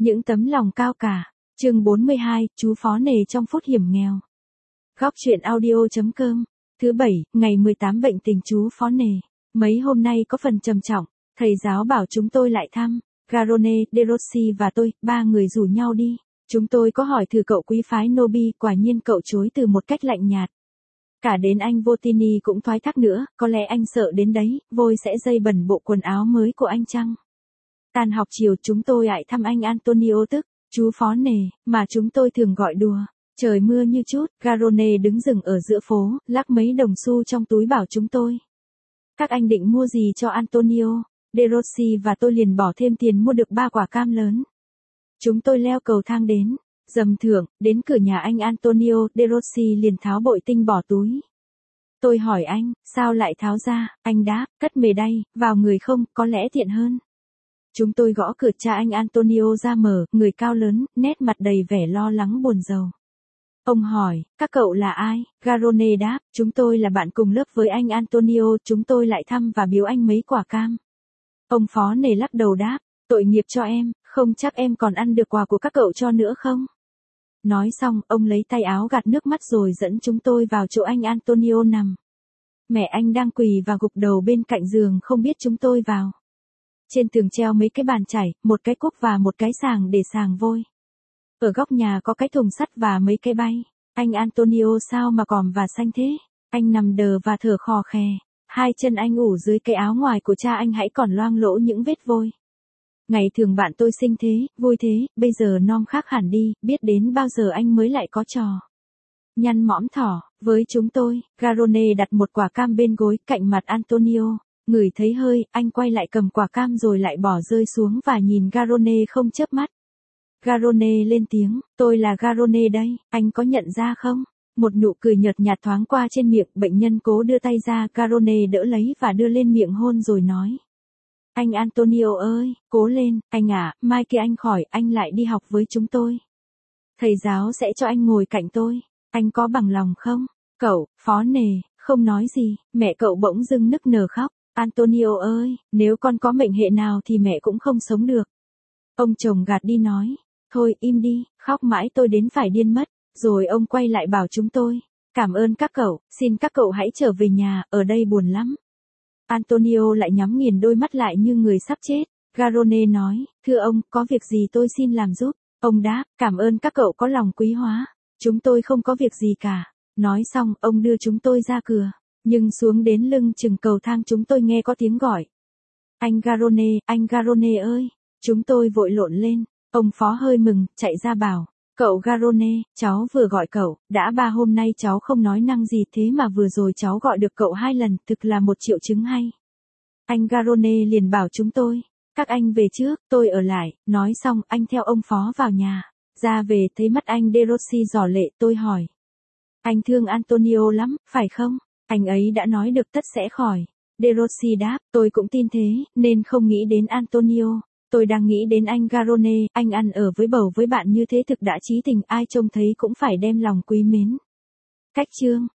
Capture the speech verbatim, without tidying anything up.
Những tấm lòng cao cả. Chương bốn mươi hai, chú phó nề trong phút hiểm nghèo. Góc truyện audio.com. Thứ bảy, ngày mười tám bệnh tình chú phó nề. Mấy hôm nay có phần trầm trọng, thầy giáo bảo chúng tôi lại thăm. Garrone, De Rossi và tôi, ba người rủ nhau đi. Chúng tôi có hỏi thử cậu quý phái Nobi, quả nhiên cậu chối từ một cách lạnh nhạt. Cả đến anh Votini cũng thoái thác nữa, có lẽ anh sợ đến đấy, vôi sẽ dây bẩn bộ quần áo mới của anh chăng? Tan học chiều chúng tôi lại thăm anh Antonio tức, chú phó nề, mà chúng tôi thường gọi đùa. Trời mưa như chút, Garrone đứng dừng ở giữa phố, lắc mấy đồng xu trong túi bảo chúng tôi. Các anh định mua gì cho Antonio? De Rossi và tôi liền bỏ thêm tiền mua được ba quả cam lớn. Chúng tôi leo cầu thang đến, dầm thưởng, đến cửa nhà anh Antonio, De Rossi liền tháo bội tinh bỏ túi. Tôi hỏi anh, sao lại tháo ra? Anh đáp, cất mề đây, vào người không, có lẽ tiện hơn. Chúng tôi gõ cửa, cha anh Antonio ra mở, người cao lớn, nét mặt đầy vẻ lo lắng buồn rầu. Ông hỏi, các cậu là ai? Garrone đáp, chúng tôi là bạn cùng lớp với anh Antonio, chúng tôi lại thăm và biếu anh mấy quả cam. Ông phó nề lắc đầu đáp, tội nghiệp cho em, không chắc em còn ăn được quà của các cậu cho nữa không? Nói xong, ông lấy tay áo gạt nước mắt rồi dẫn chúng tôi vào chỗ anh Antonio nằm. Mẹ anh đang quỳ và gục đầu bên cạnh giường không biết chúng tôi vào. Trên tường treo mấy cái bàn chải, một cái cuốc và một cái sàng để sàng vôi. Ở góc nhà có cái thùng sắt và mấy cái bay. Anh Antonio sao mà còm và xanh thế? Anh nằm đờ và thở khò khè. Hai chân anh ủ dưới cái áo ngoài của cha anh hãy còn loang lỗ những vết vôi. Ngày thường bạn tôi xinh thế, vui thế, bây giờ nom khác hẳn đi, biết đến bao giờ anh mới lại có trò. Nhăn mõm thỏ, với chúng tôi, Garrone đặt một quả cam bên gối, cạnh mặt Antonio. Ngửi thấy hơi, anh quay lại cầm quả cam rồi lại bỏ rơi xuống và nhìn Garrone không chớp mắt. Garrone lên tiếng, tôi là Garrone đây, anh có nhận ra không? Một nụ cười nhợt nhạt thoáng qua trên miệng, bệnh nhân cố đưa tay ra, Garrone đỡ lấy và đưa lên miệng hôn rồi nói. Anh Antonio ơi, cố lên, anh à, mai kia anh khỏi, anh lại đi học với chúng tôi. Thầy giáo sẽ cho anh ngồi cạnh tôi, anh có bằng lòng không? Cậu, phó nề, không nói gì, mẹ cậu bỗng dưng nức nở khóc. Antonio ơi, nếu con có mệnh hệ nào thì mẹ cũng không sống được. Ông chồng gạt đi nói, thôi im đi, khóc mãi tôi đến phải điên mất. Rồi ông quay lại bảo chúng tôi, cảm ơn các cậu, xin các cậu hãy trở về nhà, ở đây buồn lắm. Antonio lại nhắm nghiền đôi mắt lại như người sắp chết. Garrone nói, thưa ông, có việc gì tôi xin làm giúp. Ông đáp, cảm ơn các cậu có lòng quý hóa. Chúng tôi không có việc gì cả. Nói xong, ông đưa chúng tôi ra cửa. Nhưng xuống đến lưng chừng cầu thang chúng tôi nghe có tiếng gọi. Anh Garrone, anh Garrone ơi. Chúng tôi vội lộn lên. Ông phó hơi mừng, chạy ra bảo. Cậu Garrone, cháu vừa gọi cậu, đã ba hôm nay cháu không nói năng gì thế mà vừa rồi cháu gọi được cậu hai lần, thực là một triệu chứng hay. Anh Garrone liền bảo chúng tôi, các anh về trước, tôi ở lại, nói xong anh theo ông phó vào nhà. Ra về thấy mắt anh De Rossi rỏ lệ, tôi hỏi. Anh thương Antonio lắm, phải không? Anh ấy đã nói được tất sẽ khỏi. De Rossi đáp, tôi cũng tin thế, nên không nghĩ đến Antonio. Tôi đang nghĩ đến anh Garrone, anh ăn ở với bầu với bạn như thế thực đã chí tình, ai trông thấy cũng phải đem lòng quý mến. Cách chương